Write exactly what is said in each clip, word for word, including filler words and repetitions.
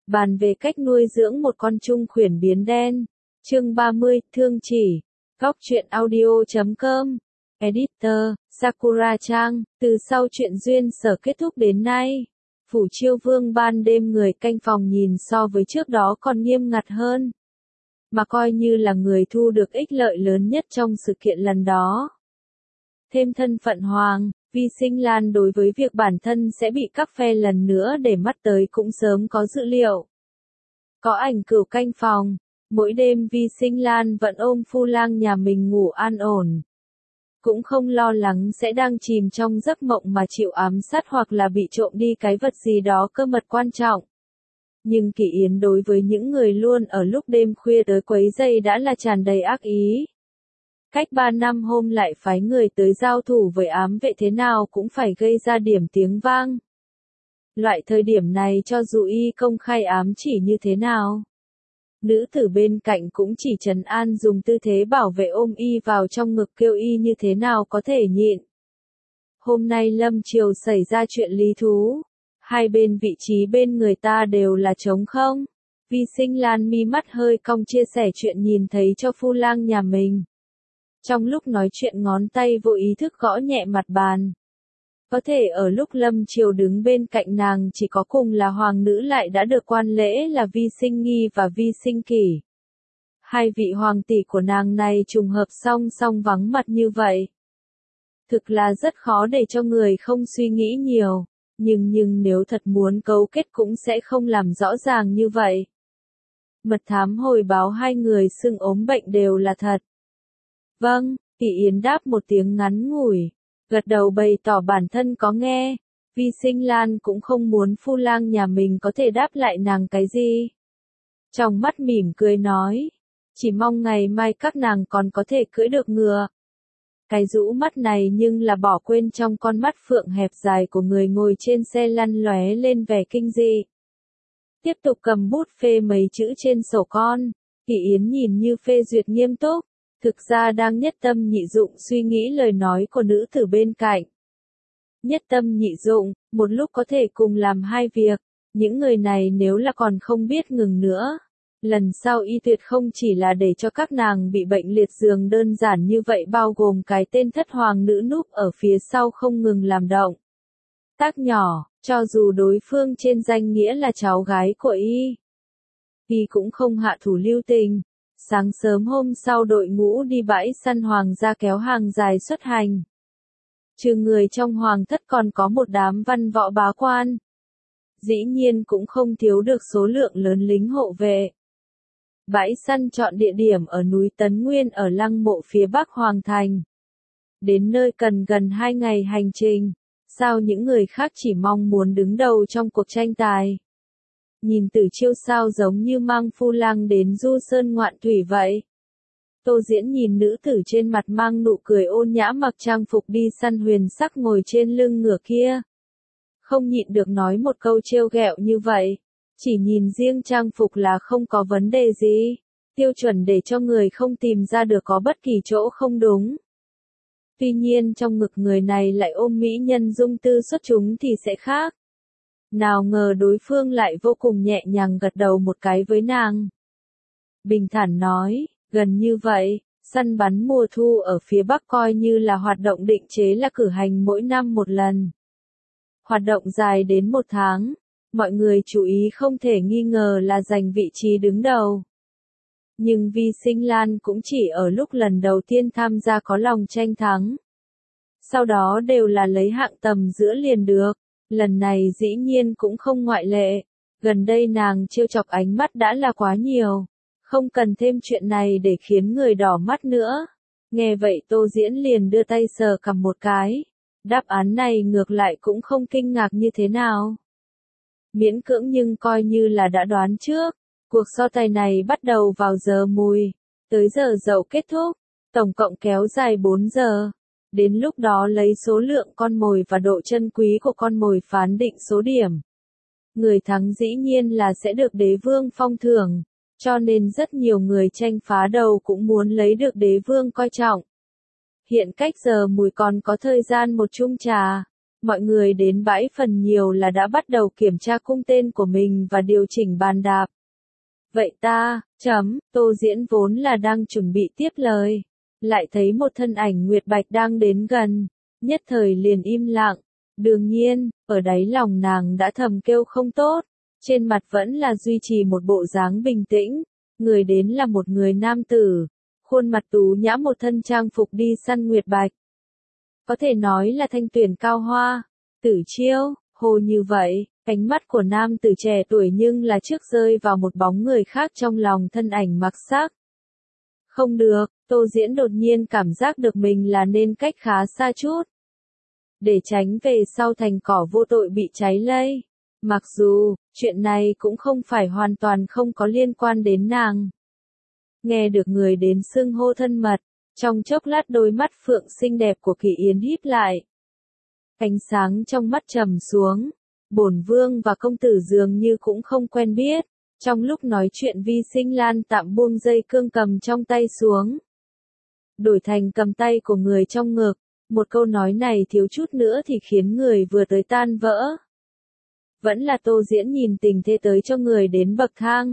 Bàn về cách nuôi dưỡng một con trung khuyển biến đen. Chương ba mươi, Thương chỉ. Góc truyện audio chấm com. Editor, Sakura Trang. Từ sau chuyện duyên sở kết thúc đến nay, Phủ Chiêu Vương ban đêm người canh phòng nhìn so với trước đó còn nghiêm ngặt hơn. Mà coi như là người thu được ích lợi lớn nhất trong sự kiện lần đó. Thêm thân phận hoàng, Vi Sinh Lan đối với việc bản thân sẽ bị cắp phe lần nữa để mắt tới cũng sớm có dự liệu. Có ảnh cửu canh phòng, mỗi đêm Vi Sinh Lan vẫn ôm Phu Lang nhà mình ngủ an ổn. Cũng không lo lắng sẽ đang chìm trong giấc mộng mà chịu ám sát hoặc là bị trộm đi cái vật gì đó cơ mật quan trọng. Nhưng Kỷ Yến đối với những người luôn ở lúc đêm khuya tới quấy rầy đã là tràn đầy ác ý. Cách ba năm hôm lại phái người tới giao thủ với ám vệ thế nào cũng phải gây ra điểm tiếng vang. Loại thời điểm này cho dù y công khai ám chỉ như thế nào, nữ tử bên cạnh cũng chỉ trấn an dùng tư thế bảo vệ ôm y vào trong ngực kêu y như thế nào có thể nhịn. Hôm nay lâm triều xảy ra chuyện lý thú, hai bên vị trí bên người ta đều là trống không. Vi Sinh Lan mi mắt hơi cong chia sẻ chuyện nhìn thấy cho Phu Lang nhà mình. Trong lúc nói chuyện ngón tay vô ý thức gõ nhẹ mặt bàn. Có thể ở lúc lâm triều đứng bên cạnh nàng chỉ có cùng là hoàng nữ lại đã được quan lễ là Vi Sinh Nghi và Vi Sinh Kỷ. Hai vị hoàng tỷ của nàng này trùng hợp song song vắng mặt như vậy. Thực là rất khó để cho người không suy nghĩ nhiều, nhưng nhưng nếu thật muốn cấu kết cũng sẽ không làm rõ ràng như vậy. Mật thám hồi báo hai người xưng ốm bệnh đều là thật. Vâng, Kỷ Yến đáp một tiếng ngắn ngủi, gật đầu bày tỏ bản thân có nghe. Vi Sinh Lan cũng không muốn Phu Lang nhà mình có thể đáp lại nàng cái gì. Trong mắt mỉm cười nói, chỉ mong ngày mai các nàng còn có thể cưỡi được ngựa. Cái rũ mắt này nhưng là bỏ quên trong con mắt phượng hẹp dài của người ngồi trên xe lăn lóe lên vẻ kinh dị. Tiếp tục cầm bút phê mấy chữ trên sổ con, Kỷ Yến nhìn như phê duyệt nghiêm túc, thực ra đang nhất tâm nhị dụng suy nghĩ lời nói của nữ tử bên cạnh. Nhất tâm nhị dụng, một lúc có thể cùng làm hai việc, những người này nếu là còn không biết ngừng nữa. Lần sau y tuyệt không chỉ là để cho các nàng bị bệnh liệt giường đơn giản như vậy bao gồm cái tên thất hoàng nữ núp ở phía sau không ngừng làm động tác nhỏ, cho dù đối phương trên danh nghĩa là cháu gái của y. Y cũng không hạ thủ lưu tình. Sáng sớm hôm sau đội ngũ đi bãi săn hoàng gia kéo hàng dài xuất hành. Trừ người trong hoàng thất còn có một đám văn võ bá quan. Dĩ nhiên cũng không thiếu được số lượng lớn lính hộ vệ. Bãi săn chọn địa điểm ở núi Tấn Nguyên ở lăng mộ phía bắc Hoàng Thành. Đến nơi cần gần hai ngày hành trình, sao những người khác chỉ mong muốn đứng đầu trong cuộc tranh tài. Nhìn Tử Chiêu sao giống như mang Phu Lang đến du sơn ngoạn thủy vậy. Tô Diễn nhìn nữ tử trên mặt mang nụ cười ôn nhã mặc trang phục đi săn huyền sắc ngồi trên lưng ngựa kia. Không nhịn được nói một câu trêu ghẹo như vậy. Chỉ nhìn riêng trang phục là không có vấn đề gì. Tiêu chuẩn để cho người không tìm ra được có bất kỳ chỗ không đúng. Tuy nhiên trong ngực người này lại ôm mỹ nhân dung tư xuất chúng thì sẽ khác. Nào ngờ đối phương lại vô cùng nhẹ nhàng gật đầu một cái với nàng. Bình thản nói, gần như vậy, săn bắn mùa thu ở phía Bắc coi như là hoạt động định chế là cử hành mỗi năm một lần. Hoạt động dài đến một tháng, mọi người chú ý không thể nghi ngờ là giành vị trí đứng đầu. Nhưng Vi Sinh Lan cũng chỉ ở lúc lần đầu tiên tham gia có lòng tranh thắng. Sau đó đều là lấy hạng tầm giữa liền được. Lần này dĩ nhiên cũng không ngoại lệ, gần đây nàng trêu chọc ánh mắt đã là quá nhiều, không cần thêm chuyện này để khiến người đỏ mắt nữa. Nghe vậy Tô Diễn liền đưa tay sờ cằm một cái, đáp án này ngược lại cũng không kinh ngạc như thế nào. Miễn cưỡng nhưng coi như là đã đoán trước, cuộc so tài này bắt đầu vào giờ mùi, tới giờ dậu kết thúc, tổng cộng kéo dài bốn giờ. Đến lúc đó lấy số lượng con mồi và độ chân quý của con mồi phán định số điểm. Người thắng dĩ nhiên là sẽ được đế vương phong thưởng, cho nên rất nhiều người tranh phá đầu cũng muốn lấy được đế vương coi trọng. Hiện cách giờ mùi còn có thời gian một chung trà, mọi người đến bãi phần nhiều là đã bắt đầu kiểm tra cung tên của mình và điều chỉnh bàn đạp. Vậy ta, chấm, Tô Diễn vốn là đang chuẩn bị tiếp lời, lại thấy một thân ảnh nguyệt bạch đang đến gần, nhất thời liền im lặng. Đương nhiên, ở đáy lòng nàng đã thầm kêu không tốt, trên mặt vẫn là duy trì một bộ dáng bình tĩnh, người đến là một người nam tử, khuôn mặt tú nhã, một thân trang phục đi săn nguyệt bạch. Có thể nói là thanh tuyển cao hoa, Tử Chiêu, hồ như vậy, ánh mắt của nam tử trẻ tuổi nhưng là trước rơi vào một bóng người khác trong lòng thân ảnh mặc sắc. Không được, Tô Diễn đột nhiên cảm giác được mình là nên cách khá xa chút, để tránh về sau thành cỏ vô tội bị cháy lây. Mặc dù, chuyện này cũng không phải hoàn toàn không có liên quan đến nàng. Nghe được người đến xưng hô thân mật, trong chốc lát đôi mắt phượng xinh đẹp của Kỳ Yến híp lại. Ánh sáng trong mắt trầm xuống, bổn vương và công tử dường như cũng không quen biết. Trong lúc nói chuyện Vi Sinh Lan tạm buông dây cương cầm trong tay xuống, đổi thành cầm tay của người trong ngực. Một câu nói này thiếu chút nữa thì khiến người vừa tới tan vỡ. Vẫn là Tô Diễn nhìn tình thế tới cho người đến bậc thang.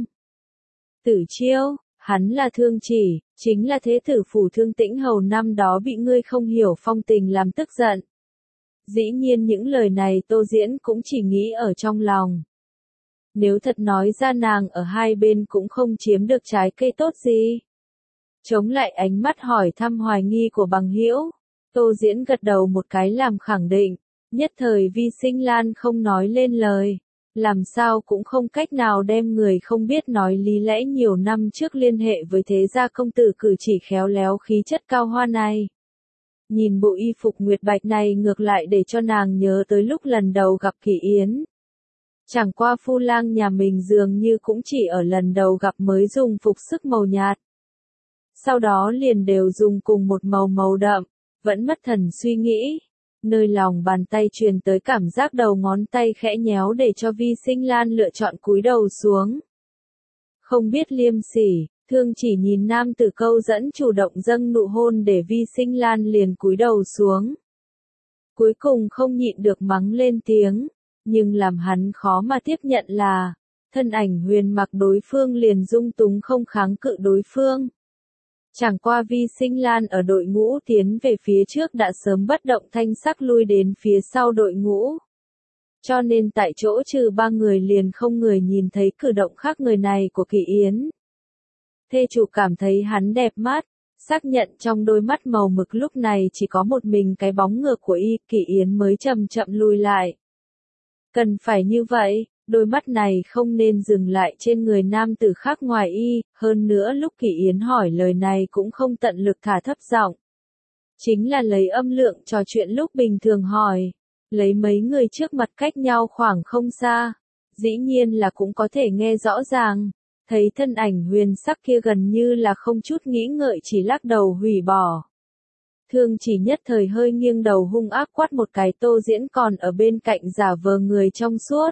Tử Chiêu, hắn là Thương Chỉ, chính là thế tử phủ Thương Tĩnh Hầu năm đó bị ngươi không hiểu phong tình làm tức giận. Dĩ nhiên những lời này Tô Diễn cũng chỉ nghĩ ở trong lòng. Nếu thật nói ra nàng ở hai bên cũng không chiếm được trái cây tốt gì. Chống lại ánh mắt hỏi thăm hoài nghi của bằng hữu, Tô Diễn gật đầu một cái làm khẳng định, nhất thời Vi Sinh Lan không nói lên lời, làm sao cũng không cách nào đem người không biết nói lý lẽ nhiều năm trước liên hệ với thế gia công tử cử chỉ khéo léo khí chất cao hoa này. Nhìn bộ y phục nguyệt bạch này ngược lại để cho nàng nhớ tới lúc lần đầu gặp Kỳ Yến. Chẳng qua Phu Lang nhà mình dường như cũng chỉ ở lần đầu gặp mới dùng phục sức màu nhạt. Sau đó liền đều dùng cùng một màu màu đậm, vẫn mất thần suy nghĩ. Nơi lòng bàn tay truyền tới cảm giác đầu ngón tay khẽ nhéo để cho Vi Sinh Lan lựa chọn cúi đầu xuống. Không biết liêm sỉ, Thương Chỉ nhìn nam tử câu dẫn chủ động dâng nụ hôn để Vi Sinh Lan liền cúi đầu xuống. Cuối cùng không nhịn được mắng lên tiếng, nhưng làm hắn khó mà tiếp nhận là, thân ảnh huyền mặc đối phương liền dung túng không kháng cự đối phương. Chẳng qua Vi Sinh Lan ở đội ngũ tiến về phía trước đã sớm bất động thanh sắc lui đến phía sau đội ngũ. Cho nên tại chỗ trừ ba người liền không người nhìn thấy cử động khác người này của Kỳ Yến. Thê chủ cảm thấy hắn đẹp mắt, xác nhận trong đôi mắt màu mực lúc này chỉ có một mình cái bóng ngược của y, Kỳ Yến mới chậm chậm lùi lại. Cần phải như vậy, đôi mắt này không nên dừng lại trên người nam tử khác ngoài y, hơn nữa lúc Kỳ Yến hỏi lời này cũng không tận lực thả thấp giọng. Chính là lấy âm lượng trò chuyện lúc bình thường hỏi, lấy mấy người trước mặt cách nhau khoảng không xa, dĩ nhiên là cũng có thể nghe rõ ràng, thấy thân ảnh huyền sắc kia gần như là không chút nghĩ ngợi chỉ lắc đầu hủy bỏ. Thương Chỉ nhất thời hơi nghiêng đầu hung ác quát một cái. Tô Diễn còn ở bên cạnh giả vờ người trong suốt.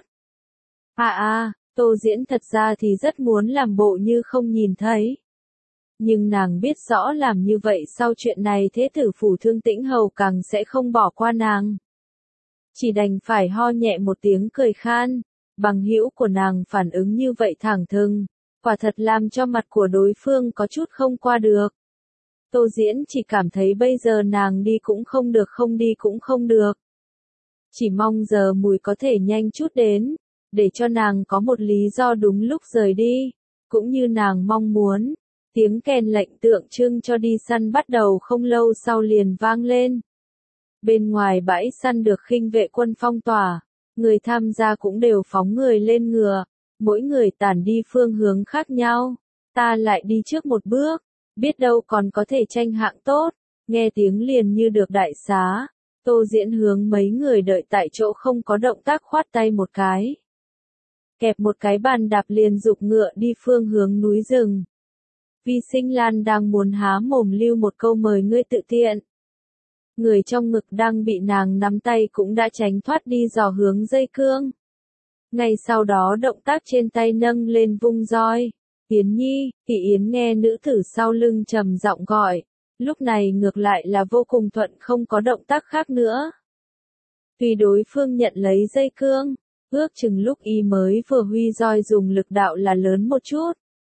À à, Tô Diễn thật ra thì rất muốn làm bộ như không nhìn thấy. Nhưng nàng biết rõ làm như vậy sau chuyện này thế tử phủ Thương Tĩnh Hầu càng sẽ không bỏ qua nàng. Chỉ đành phải ho nhẹ một tiếng cười khan, bằng hữu của nàng phản ứng như vậy thẳng thừng, quả thật làm cho mặt của đối phương có chút không qua được. Tô Diễn chỉ cảm thấy bây giờ nàng đi cũng không được, không đi cũng không được. Chỉ mong giờ mùi có thể nhanh chút đến, để cho nàng có một lý do đúng lúc rời đi, cũng như nàng mong muốn. Tiếng kèn lệnh tượng trưng cho đi săn bắt đầu không lâu sau liền vang lên. Bên ngoài bãi săn được khinh vệ quân phong tỏa, người tham gia cũng đều phóng người lên ngựa, mỗi người tản đi phương hướng khác nhau. Ta lại đi trước một bước, biết đâu còn có thể tranh hạng tốt. Nghe tiếng liền như được đại xá, Tô Diễn hướng mấy người đợi tại chỗ không có động tác khoát tay một cái. Kẹp một cái bàn đạp liền dục ngựa đi phương hướng núi rừng. Vi Sinh Lan đang muốn há mồm lưu một câu mời ngươi tự tiện. Người trong ngực đang bị nàng nắm tay cũng đã tránh thoát đi dò hướng dây cương. Ngay sau đó động tác trên tay nâng lên vung roi. Yến Nhi, Kỳ Yến nghe nữ tử sau lưng trầm giọng gọi. Lúc này ngược lại là vô cùng thuận, không có động tác khác nữa. Tuy đối phương nhận lấy dây cương, ước chừng lúc y mới vừa huy roi dùng lực đạo là lớn một chút.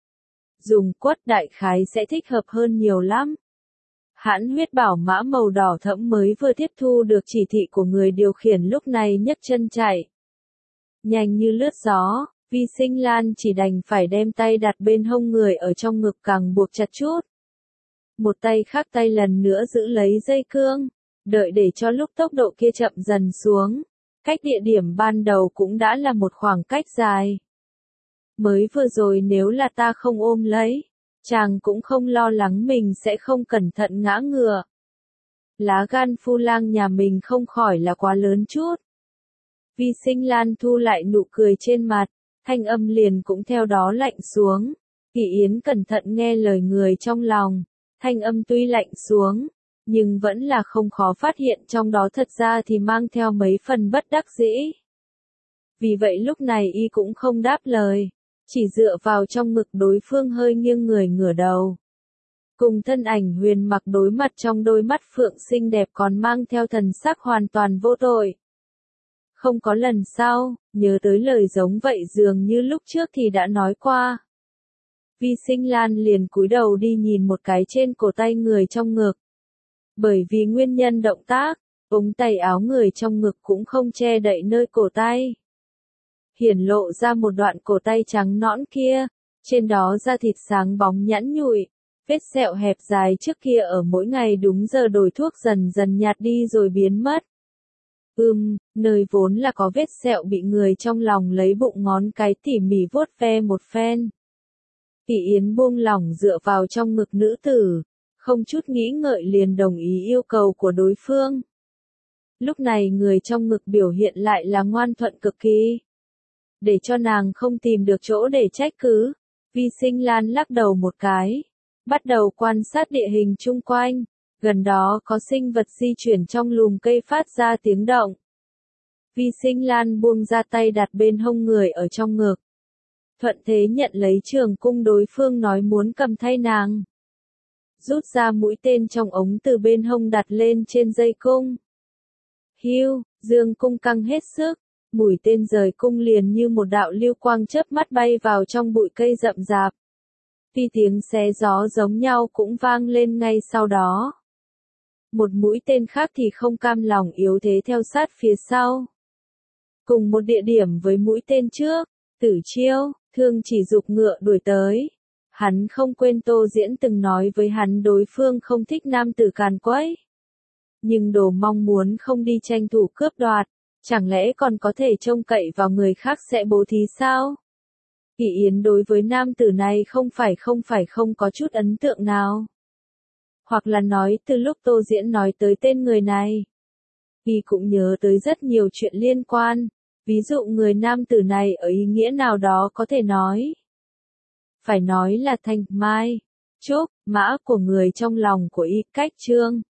Dùng quất đại khái sẽ thích hợp hơn nhiều lắm. Hãn huyết bảo mã màu đỏ thẫm mới vừa tiếp thu được chỉ thị của người điều khiển lúc này nhấc chân chạy. Nhanh như lướt gió, Vi Sinh Lan chỉ đành phải đem tay đặt bên hông người ở trong ngực càng buộc chặt chút. Một tay khác tay lần nữa giữ lấy dây cương, đợi để cho lúc tốc độ kia chậm dần xuống. Cách địa điểm ban đầu cũng đã là một khoảng cách dài. Mới vừa rồi nếu là ta không ôm lấy, chàng cũng không lo lắng mình sẽ không cẩn thận ngã ngựa. Lá gan Phu Lang nhà mình không khỏi là quá lớn chút. Vi Sinh Lan thu lại nụ cười trên mặt, thanh âm liền cũng theo đó lạnh xuống. Kỳ Yến cẩn thận nghe lời người trong lòng, thanh âm tuy lạnh xuống, nhưng vẫn là không khó phát hiện trong đó thật ra thì mang theo mấy phần bất đắc dĩ. Vì vậy lúc này y cũng không đáp lời, chỉ dựa vào trong ngực đối phương hơi nghiêng người ngửa đầu. Cùng thân ảnh huyền mặc đối mặt trong đôi mắt phượng xinh đẹp còn mang theo thần sắc hoàn toàn vô tội. Không có lần sau, nhớ tới lời giống vậy dường như lúc trước thì đã nói qua. Vi Sinh Lan liền cúi đầu đi nhìn một cái trên cổ tay người trong ngực. Bởi vì nguyên nhân động tác, ống tay áo người trong ngực cũng không che đậy nơi cổ tay. Hiển lộ ra một đoạn cổ tay trắng nõn kia, trên đó da thịt sáng bóng nhẵn nhụi, vết sẹo hẹp dài trước kia ở mỗi ngày đúng giờ đổi thuốc dần dần nhạt đi rồi biến mất. Ừm, nơi vốn là có vết sẹo bị người trong lòng lấy bụng ngón cái tỉ mỉ vuốt ve một phen. Kỳ Yến buông lỏng dựa vào trong ngực nữ tử, không chút nghĩ ngợi liền đồng ý yêu cầu của đối phương. Lúc này người trong ngực biểu hiện lại là ngoan thuận cực kỳ. Để cho nàng không tìm được chỗ để trách cứ, Vi Sinh Lan lắc đầu một cái, bắt đầu quan sát địa hình chung quanh, gần đó có sinh vật di chuyển trong lùm cây phát ra tiếng động. Vi Sinh Lan buông ra tay đặt bên hông người ở trong ngực. Thuận thế nhận lấy trường cung đối phương nói muốn cầm thay nàng. Rút ra mũi tên trong ống từ bên hông đặt lên trên dây cung. Hiu, dương cung căng hết sức, mũi tên rời cung liền như một đạo lưu quang chớp mắt bay vào trong bụi cây rậm rạp. Tuy tiếng xé gió giống nhau cũng vang lên ngay sau đó. Một mũi tên khác thì không cam lòng yếu thế theo sát phía sau. Cùng một địa điểm với mũi tên trước, Tử Chiêu, Thương Chỉ giục ngựa đuổi tới. Hắn không quên Tô Diễn từng nói với hắn đối phương không thích nam tử càn quấy. Nhưng đồ mong muốn không đi tranh thủ cướp đoạt, chẳng lẽ còn có thể trông cậy vào người khác sẽ bố thí sao? Kỳ Yến đối với nam tử này không phải không phải không có chút ấn tượng nào. Hoặc là nói từ lúc Tô Diễn nói tới tên người này, y cũng nhớ tới rất nhiều chuyện liên quan, ví dụ người nam tử này ở ý nghĩa nào đó có thể nói. Phải nói là thanh mai, trúc, mã của người trong lòng của y, cách trương.